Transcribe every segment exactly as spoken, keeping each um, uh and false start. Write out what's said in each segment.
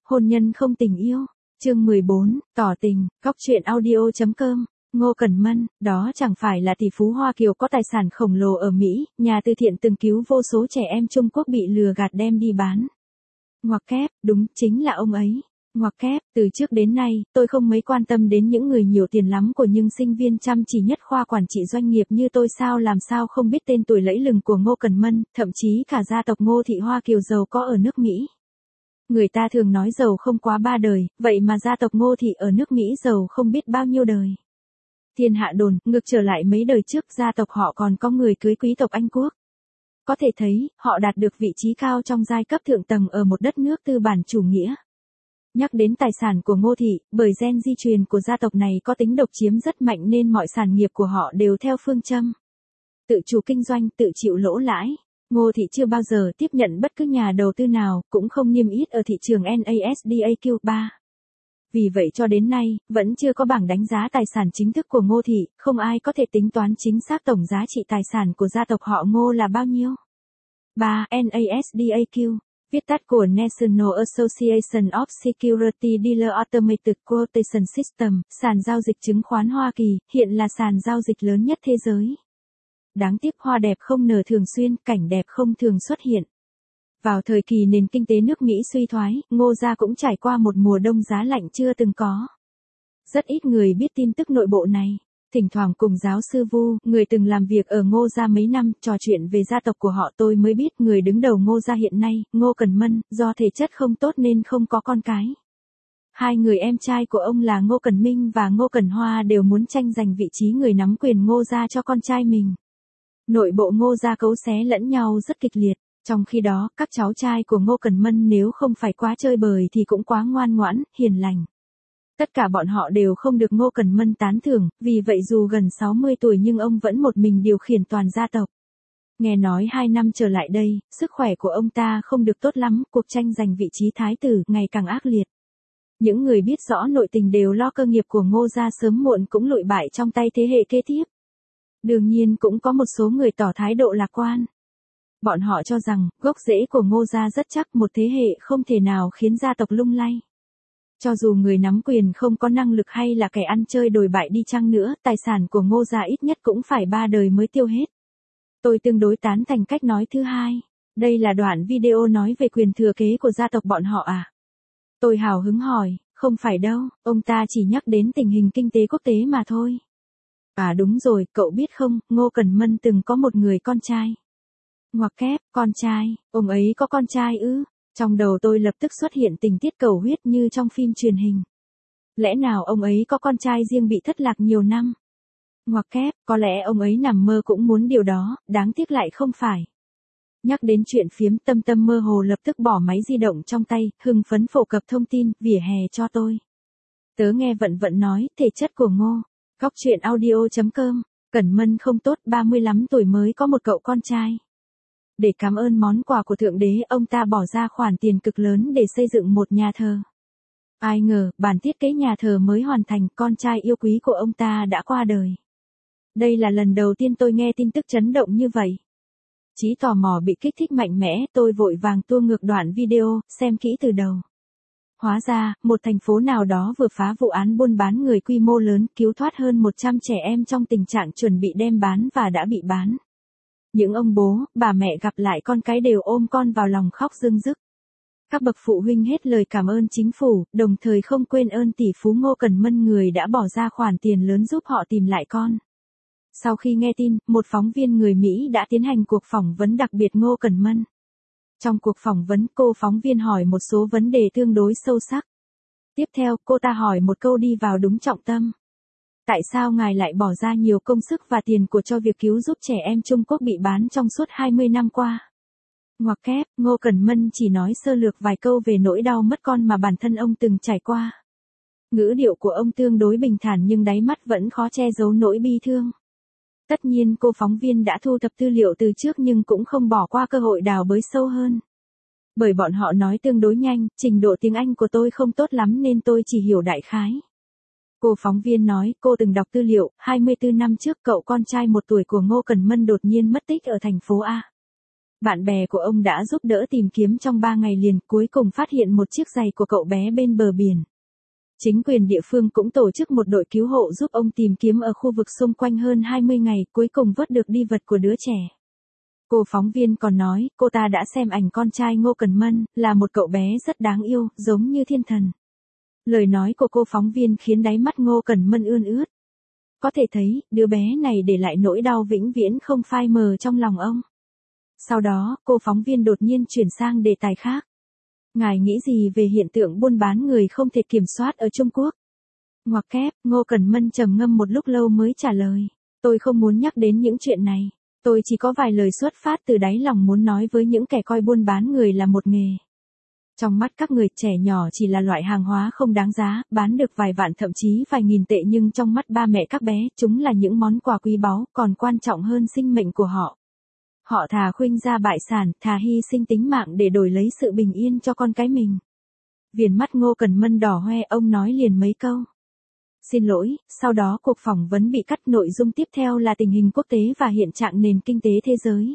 Hôn nhân không tình yêu. Chương mười bốn, tỏ tình, góc truyện audio.com. Ngô Cẩn Mân, đó chẳng phải là tỷ phú Hoa Kiều có tài sản khổng lồ ở Mỹ, nhà từ thiện từng cứu vô số trẻ em Trung Quốc bị lừa gạt đem đi bán. Ngoặc kép, đúng, chính là ông ấy. Ngoặc kép, từ trước đến nay, tôi không mấy quan tâm đến những người nhiều tiền lắm của nhưng sinh viên chăm chỉ nhất khoa quản trị doanh nghiệp như tôi sao làm sao không biết tên tuổi lẫy lừng của Ngô Cẩn Mân, thậm chí cả gia tộc Ngô thị Hoa Kiều giàu có ở nước Mỹ. Người ta thường nói giàu không quá ba đời, vậy mà gia tộc Ngô thị ở nước Mỹ giàu không biết bao nhiêu đời. Thiên hạ đồn, ngược trở lại mấy đời trước gia tộc họ còn có người cưới quý tộc Anh Quốc. Có thể thấy, họ đạt được vị trí cao trong giai cấp thượng tầng ở một đất nước tư bản chủ nghĩa. Nhắc đến tài sản của Ngô thị, bởi gen di truyền của gia tộc này có tính độc chiếm rất mạnh nên mọi sản nghiệp của họ đều theo phương châm tự chủ kinh doanh, tự chịu lỗ lãi. Ngô thị chưa bao giờ tiếp nhận bất cứ nhà đầu tư nào, cũng không niêm yết ở thị trường NASDAQ ba. Vì vậy cho đến nay, vẫn chưa có bảng đánh giá tài sản chính thức của Ngô thị, không ai có thể tính toán chính xác tổng giá trị tài sản của gia tộc họ Ngô là bao nhiêu. ba. NASDAQ, viết tắt của National Association of Security Dealer Automated Quotation System, sàn giao dịch chứng khoán Hoa Kỳ, hiện là sàn giao dịch lớn nhất thế giới. Đáng tiếc hoa đẹp không nở thường xuyên, cảnh đẹp không thường xuất hiện. Vào thời kỳ nền kinh tế nước Mỹ suy thoái, Ngô gia cũng trải qua một mùa đông giá lạnh chưa từng có. Rất ít người biết tin tức nội bộ này. Thỉnh thoảng cùng giáo sư Vu, người từng làm việc ở Ngô gia mấy năm, trò chuyện về gia tộc của họ tôi mới biết người đứng đầu Ngô gia hiện nay, Ngô Cẩn Mân, do thể chất không tốt nên không có con cái. Hai người em trai của ông là Ngô Cẩn Minh và Ngô Cẩn Hoa đều muốn tranh giành vị trí người nắm quyền Ngô gia cho con trai mình. Nội bộ Ngô gia cấu xé lẫn nhau rất kịch liệt. Trong khi đó, các cháu trai của Ngô Cẩn Mân nếu không phải quá chơi bời thì cũng quá ngoan ngoãn, hiền lành. Tất cả bọn họ đều không được Ngô Cẩn Mân tán thưởng, vì vậy dù gần sáu mươi tuổi nhưng ông vẫn một mình điều khiển toàn gia tộc. Nghe nói hai năm trở lại đây, sức khỏe của ông ta không được tốt lắm, cuộc tranh giành vị trí thái tử ngày càng ác liệt. Những người biết rõ nội tình đều lo cơ nghiệp của Ngô gia sớm muộn cũng lụi bại trong tay thế hệ kế tiếp. Đương nhiên cũng có một số người tỏ thái độ lạc quan. Bọn họ cho rằng, gốc rễ của Ngô gia rất chắc, một thế hệ không thể nào khiến gia tộc lung lay. Cho dù người nắm quyền không có năng lực hay là kẻ ăn chơi đồi bại đi chăng nữa, tài sản của Ngô gia ít nhất cũng phải ba đời mới tiêu hết. Tôi tương đối tán thành cách nói thứ hai. Đây là đoạn video nói về quyền thừa kế của gia tộc bọn họ à? Tôi hào hứng hỏi, không phải đâu, ông ta chỉ nhắc đến tình hình kinh tế quốc tế mà thôi. À đúng rồi, cậu biết không, Ngô Cẩn Mân từng có một người con trai. Ngoặc kép, con trai, ông ấy có con trai ư? Trong đầu tôi lập tức xuất hiện tình tiết cầu huyết như trong phim truyền hình. Lẽ nào ông ấy có con trai riêng bị thất lạc nhiều năm? Ngoặc kép, có lẽ ông ấy nằm mơ cũng muốn điều đó, đáng tiếc lại không phải. Nhắc đến chuyện phiếm, Tâm Tâm mơ hồ lập tức bỏ máy di động trong tay, hưng phấn phổ cập thông tin, vỉa hè cho tôi. Tớ nghe vận vận nói, thể chất của Ngô. Góc truyện audio.com, Cẩn Mân không tốt, ba mươi lăm tuổi mới có một cậu con trai. Để cảm ơn món quà của Thượng Đế, ông ta bỏ ra khoản tiền cực lớn để xây dựng một nhà thờ. Ai ngờ, bản thiết kế nhà thờ mới hoàn thành, con trai yêu quý của ông ta đã qua đời. Đây là lần đầu tiên tôi nghe tin tức chấn động như vậy. Trí tò mò bị kích thích mạnh mẽ, tôi vội vàng tua ngược đoạn video, xem kỹ từ đầu. Hóa ra, một thành phố nào đó vừa phá vụ án buôn bán người quy mô lớn, cứu thoát hơn một trăm trẻ em trong tình trạng chuẩn bị đem bán và đã bị bán. Những ông bố, bà mẹ gặp lại con cái đều ôm con vào lòng khóc rưng rức. Các bậc phụ huynh hết lời cảm ơn chính phủ, đồng thời không quên ơn tỷ phú Ngô Cẩn Mân người đã bỏ ra khoản tiền lớn giúp họ tìm lại con. Sau khi nghe tin, một phóng viên người Mỹ đã tiến hành cuộc phỏng vấn đặc biệt Ngô Cẩn Mân. Trong cuộc phỏng vấn, cô phóng viên hỏi một số vấn đề tương đối sâu sắc. Tiếp theo, cô ta hỏi một câu đi vào đúng trọng tâm. Tại sao ngài lại bỏ ra nhiều công sức và tiền của cho việc cứu giúp trẻ em Trung Quốc bị bán trong suốt hai mươi năm qua? Ngoặc kép, Ngô Cẩn Mân chỉ nói sơ lược vài câu về nỗi đau mất con mà bản thân ông từng trải qua. Ngữ điệu của ông tương đối bình thản nhưng đáy mắt vẫn khó che giấu nỗi bi thương. Tất nhiên cô phóng viên đã thu thập tư liệu từ trước nhưng cũng không bỏ qua cơ hội đào bới sâu hơn. Bởi bọn họ nói tương đối nhanh, trình độ tiếng Anh của tôi không tốt lắm nên tôi chỉ hiểu đại khái. Cô phóng viên nói, cô từng đọc tư liệu, hai mươi tư năm trước cậu con trai một tuổi của Ngô Cẩn Mân đột nhiên mất tích ở thành phố A. Bạn bè của ông đã giúp đỡ tìm kiếm trong ba ngày liền, cuối cùng phát hiện một chiếc giày của cậu bé bên bờ biển. Chính quyền địa phương cũng tổ chức một đội cứu hộ giúp ông tìm kiếm ở khu vực xung quanh hơn hai mươi ngày, cuối cùng vớt được đi vật của đứa trẻ. Cô phóng viên còn nói, cô ta đã xem ảnh con trai Ngô Cẩn Mân, là một cậu bé rất đáng yêu, giống như thiên thần. Lời nói của cô phóng viên khiến đáy mắt Ngô Cẩn Mân ươn ướt. Có thể thấy, đứa bé này để lại nỗi đau vĩnh viễn không phai mờ trong lòng ông. Sau đó, cô phóng viên đột nhiên chuyển sang đề tài khác. Ngài nghĩ gì về hiện tượng buôn bán người không thể kiểm soát ở Trung Quốc? Ngoặc kép, Ngô Cẩn Mân trầm ngâm một lúc lâu mới trả lời. Tôi không muốn nhắc đến những chuyện này. Tôi chỉ có vài lời xuất phát từ đáy lòng muốn nói với những kẻ coi buôn bán người là một nghề. Trong mắt các người trẻ nhỏ chỉ là loại hàng hóa không đáng giá, bán được vài vạn thậm chí vài nghìn tệ, nhưng trong mắt ba mẹ các bé, chúng là những món quà quý báu, còn quan trọng hơn sinh mệnh của họ. Họ thà khuynh ra bại sản, thà hy sinh tính mạng để đổi lấy sự bình yên cho con cái mình. Viền mắt Ngô Cẩn Mân đỏ hoe, ông nói liền mấy câu. Xin lỗi, sau đó cuộc phỏng vấn bị cắt, nội dung tiếp theo là tình hình quốc tế và hiện trạng nền kinh tế thế giới.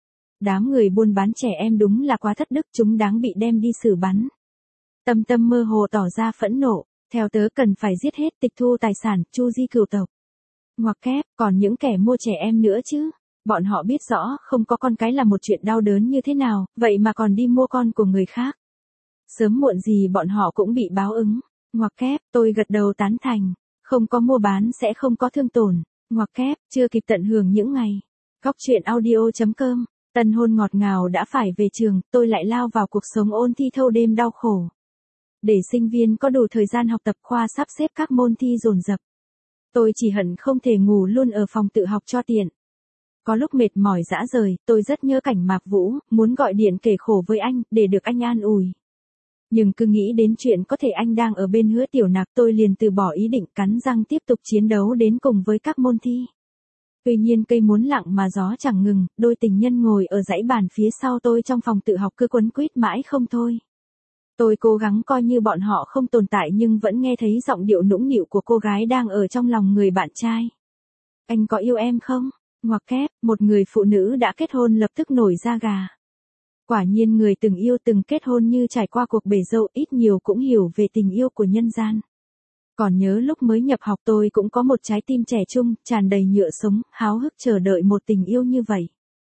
Đám người buôn bán trẻ em đúng là quá thất đức, chúng đáng bị đem đi xử bắn. Tâm Tâm mơ hồ tỏ ra phẫn nộ, theo tớ cần phải giết hết, tịch thu tài sản, chu di cửu tộc. Ngoặc kép, còn những kẻ mua trẻ em nữa chứ. Bọn họ biết rõ không có con cái là một chuyện đau đớn như thế nào, vậy mà còn đi mua con của người khác. Sớm muộn gì bọn họ cũng bị báo ứng. Ngoặc kép, tôi gật đầu tán thành. Không có mua bán sẽ không có thương tổn. Ngoặc kép, chưa kịp tận hưởng những ngày. Góc truyện audio chấm com. Tân hôn ngọt ngào đã phải về trường, tôi lại lao vào cuộc sống ôn thi thâu đêm đau khổ. Để sinh viên có đủ thời gian học tập, khoa sắp xếp các môn thi dồn dập. Tôi chỉ hận không thể ngủ luôn ở phòng tự học cho tiện. Có lúc mệt mỏi rã rời, tôi rất nhớ cảnh Mạc Vũ, muốn gọi điện kể khổ với anh, để được anh an ủi. Nhưng cứ nghĩ đến chuyện có thể anh đang ở bên Hứa Tiểu Nặc, tôi liền từ bỏ ý định, cắn răng tiếp tục chiến đấu đến cùng với các môn thi. Tuy nhiên cây muốn lặng mà gió chẳng ngừng, đôi tình nhân ngồi ở dãy bàn phía sau tôi trong phòng tự học cứ quấn quýt mãi không thôi. Tôi cố gắng coi như bọn họ không tồn tại nhưng vẫn nghe thấy giọng điệu nũng nịu của cô gái đang ở trong lòng người bạn trai. Anh có yêu em không? Ngoặc kép, một người phụ nữ đã kết hôn lập tức nổi da gà. Quả nhiên người từng yêu từng kết hôn như trải qua cuộc bể dâu, ít nhiều cũng hiểu về tình yêu của nhân gian. Còn nhớ lúc mới nhập học tôi cũng có một trái tim trẻ trung, tràn đầy nhựa sống, háo hức chờ đợi một tình yêu như vậy.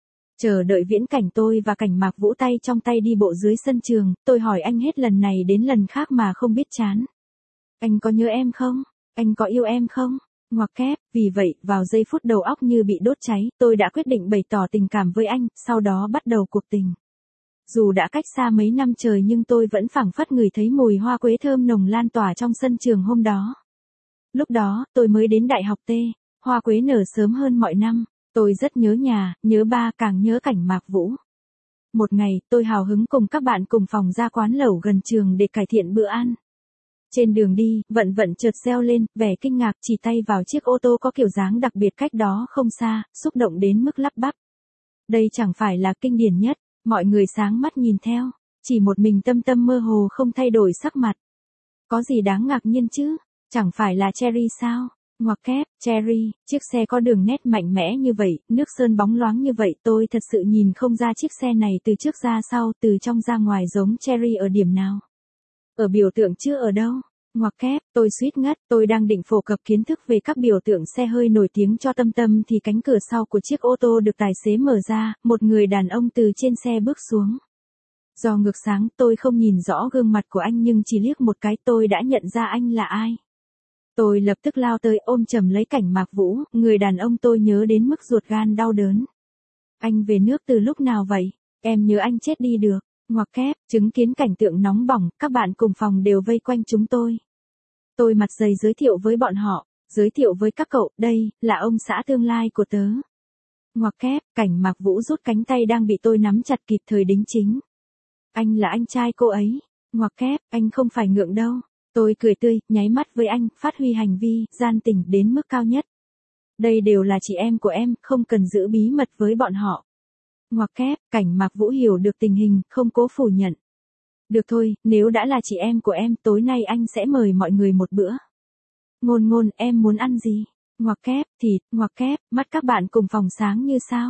Chờ đợi viễn cảnh tôi và cảnh Mạc Vũ tay trong tay đi bộ dưới sân trường, tôi hỏi anh hết lần này đến lần khác mà không biết chán. Anh có nhớ em không? Anh có yêu em không? Ngoặc kép, vì vậy, vào giây phút đầu óc như bị đốt cháy, tôi đã quyết định bày tỏ tình cảm với anh, sau đó bắt đầu cuộc tình. Dù đã cách xa mấy năm trời nhưng tôi vẫn phảng phất ngửi thấy mùi hoa quế thơm nồng lan tỏa trong sân trường hôm đó. Lúc đó, tôi mới đến đại học T, hoa quế nở sớm hơn mọi năm, tôi rất nhớ nhà, nhớ ba, càng nhớ cảnh Mạc Vũ. Một ngày, tôi hào hứng cùng các bạn cùng phòng ra quán lẩu gần trường để cải thiện bữa ăn. Trên đường đi, Vận Vận chợt reo lên, vẻ kinh ngạc, chỉ tay vào chiếc ô tô có kiểu dáng đặc biệt cách đó không xa, xúc động đến mức lắp bắp. Đây chẳng phải là kinh điển nhất, mọi người sáng mắt nhìn theo, chỉ một mình Tâm Tâm mơ hồ không thay đổi sắc mặt. Có gì đáng ngạc nhiên chứ, chẳng phải là Cherry sao? Ngoặc kép, Cherry, chiếc xe có đường nét mạnh mẽ như vậy, nước sơn bóng loáng như vậy, tôi thật sự nhìn không ra chiếc xe này từ trước ra sau, từ trong ra ngoài giống Cherry ở điểm nào. Ở biểu tượng chứ ở đâu? Ngoặc kép, tôi suýt ngất, tôi đang định phổ cập kiến thức về các biểu tượng xe hơi nổi tiếng cho Tâm Tâm thì cánh cửa sau của chiếc ô tô được tài xế mở ra, một người đàn ông từ trên xe bước xuống. Do ngược sáng, tôi không nhìn rõ gương mặt của anh nhưng chỉ liếc một cái tôi đã nhận ra anh là ai. Tôi lập tức lao tới ôm chầm lấy cảnh Mạc Vũ, người đàn ông tôi nhớ đến mức ruột gan đau đớn. Anh về nước từ lúc nào vậy? Em nhớ anh chết đi được. Ngoặc kép, chứng kiến cảnh tượng nóng bỏng, các bạn cùng phòng đều vây quanh chúng tôi. Tôi mặt dày giới thiệu với bọn họ, giới thiệu với các cậu, đây, là ông xã tương lai của tớ. Ngoặc kép, cảnh Mạc Vũ rút cánh tay đang bị tôi nắm chặt kịp thời đính chính. Anh là anh trai cô ấy. Ngoặc kép, anh không phải ngượng đâu. Tôi cười tươi, nháy mắt với anh, phát huy hành vi, gian tình đến mức cao nhất. Đây đều là chị em của em, không cần giữ bí mật với bọn họ. Ngoặc kép, cảnh Mạc Vũ hiểu được tình hình, không cố phủ nhận. Được thôi, nếu đã là chị em của em, tối nay anh sẽ mời mọi người một bữa. Ngôn Ngôn, em muốn ăn gì? Ngoặc kép, thịt, ngoặc kép, mắt các bạn cùng phòng sáng như sao.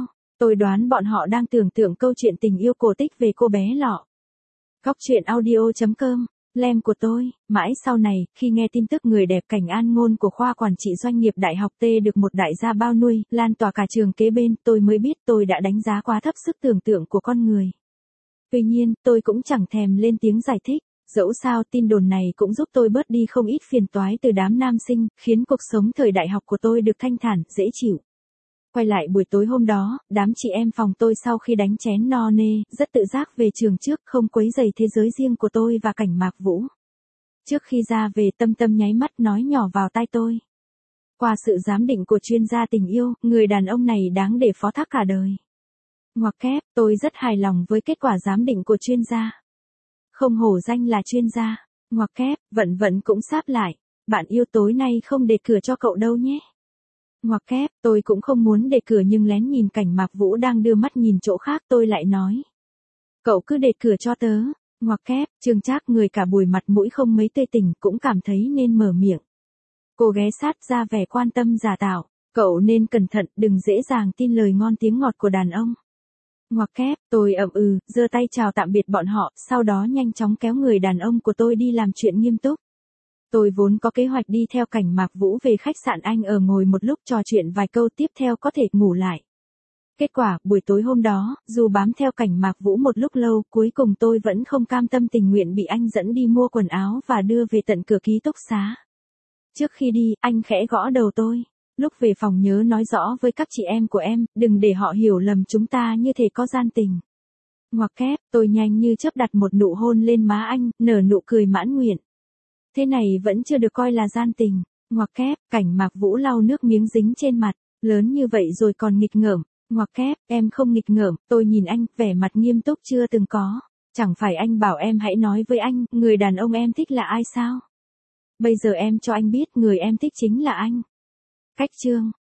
Tôi đoán bọn họ đang tưởng tượng câu chuyện tình yêu cổ tích về cô bé lọ. Góc truyện audio.com, lem của tôi, mãi sau này, khi nghe tin tức người đẹp Cảnh An Ngôn của khoa quản trị doanh nghiệp Đại học T được một đại gia bao nuôi, lan tỏa cả trường kế bên, tôi mới biết tôi đã đánh giá quá thấp sức tưởng tượng của con người. Tuy nhiên, tôi cũng chẳng thèm lên tiếng giải thích. Dẫu sao tin đồn này cũng giúp tôi bớt đi không ít phiền toái từ đám nam sinh, khiến cuộc sống thời đại học của tôi được thanh thản, dễ chịu. Quay lại buổi tối hôm đó, đám chị em phòng tôi sau khi đánh chén no nê, rất tự giác về trường trước, không quấy rầy thế giới riêng của tôi và Cảnh Mạc Vũ. Trước khi ra về, Tâm Tâm nháy mắt nói nhỏ vào tai tôi. Qua sự giám định của chuyên gia tình yêu, người đàn ông này đáng để phó thác cả đời. Ngoặc kép, tôi rất hài lòng với kết quả giám định của chuyên gia. Không hổ danh là chuyên gia. Ngoặc kép, vận vận cũng sáp lại. Bạn yêu tối nay không để cửa cho cậu đâu nhé. Ngoặc kép, tôi cũng không muốn để cửa nhưng lén nhìn Cảnh Mạc Vũ đang đưa mắt nhìn chỗ khác, tôi lại nói. Cậu cứ để cửa cho tớ. Ngoặc kép, Trương Trác người cả buổi mặt mũi không mấy tươi tỉnh cũng cảm thấy nên mở miệng. Cô ghé sát ra vẻ quan tâm giả tạo. Cậu nên cẩn thận, đừng dễ dàng tin lời ngon tiếng ngọt của đàn ông. Ngoặc kép, tôi ậm ừ, giơ tay chào tạm biệt bọn họ, sau đó nhanh chóng kéo người đàn ông của tôi đi làm chuyện nghiêm túc. Tôi vốn có kế hoạch đi theo Cảnh Mạc Vũ về khách sạn anh ở ngồi một lúc trò chuyện vài câu tiếp theo có thể ngủ lại. Kết quả, buổi tối hôm đó, dù bám theo Cảnh Mạc Vũ một lúc lâu, cuối cùng tôi vẫn không cam tâm tình nguyện bị anh dẫn đi mua quần áo và đưa về tận cửa ký túc xá. Trước khi đi, anh khẽ gõ đầu tôi. Lúc về phòng nhớ nói rõ với các chị em của em, đừng để họ hiểu lầm chúng ta như thể có gian tình. Ngoặc kép, tôi nhanh như chớp đặt một nụ hôn lên má anh, nở nụ cười mãn nguyện. Thế này vẫn chưa được coi là gian tình. Ngoặc kép, Cảnh Mạc Vũ lau nước miếng dính trên mặt, lớn như vậy rồi còn nghịch ngợm. Ngoặc kép, em không nghịch ngợm, tôi nhìn anh, vẻ mặt nghiêm túc chưa từng có. Chẳng phải anh bảo em hãy nói với anh, người đàn ông em thích là ai sao? Bây giờ em cho anh biết người em thích chính là anh. Cách chương